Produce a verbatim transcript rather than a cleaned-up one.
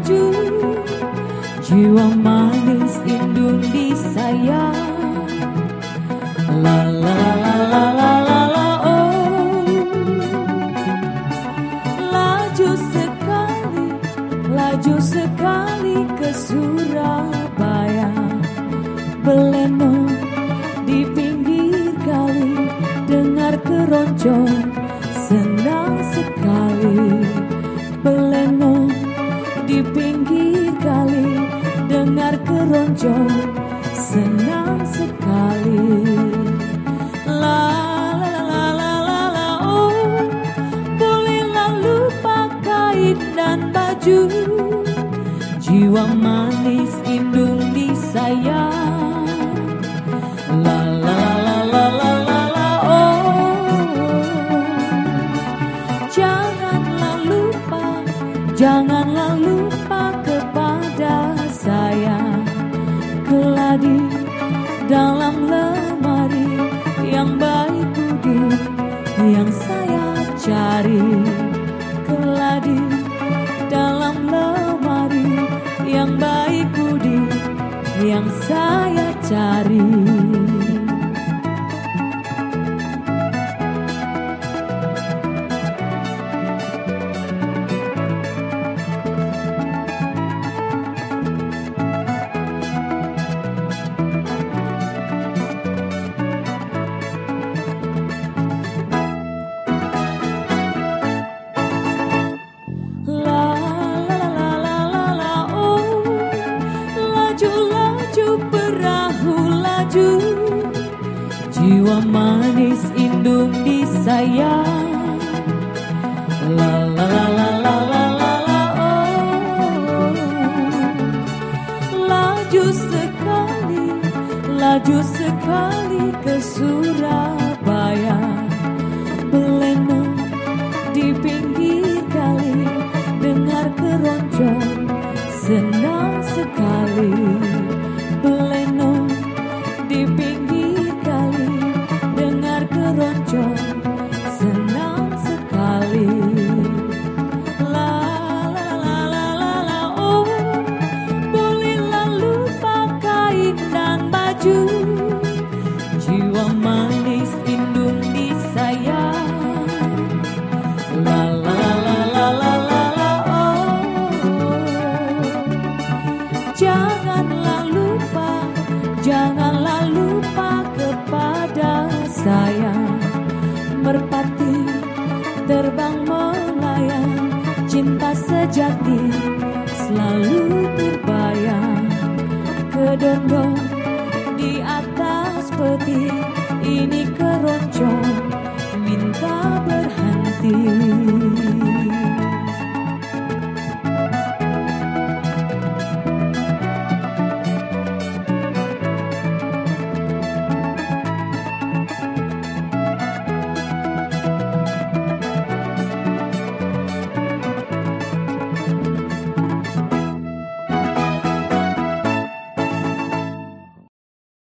baju, jiwa manis indung disayang. La la la la la la la oh, laju sekali, laju sekali ke Surabaya. Beleno di pinggir kali, dengar keroncong senang sekali. Beleno di pinggir kali, dengar keroncong senang sekali. La la la la la la oh, bolehlah lupa kain dan baju, jiwa manis indung disayang. La la la la la la la oh, janganlah lupa, janganlah lupa kepada saya. Keladi dalam lemari, yang baik budi yang saya cari. Keladi dalam lemari, yang baik budi yang saya cari. Jiwa manis indung disayang. La la la la la la la la oh, laju sekali, laju sekali ke Surabaya. Beleno di pinggir kali, dengar keroncong senang sekali. Beleno di pinggir kali, dengar keroncong senang sekali. La la la la la la oh, bolehlah lupa kain dan baju, jiwa manis indung disayang. La la la la la la la oh, janganlah lupa, janganlah lupa kepada saya. Merpati terbang melayang, cinta sejati selalu terbayang. Kedondong di atas peti, ini keroncong minta berhenti.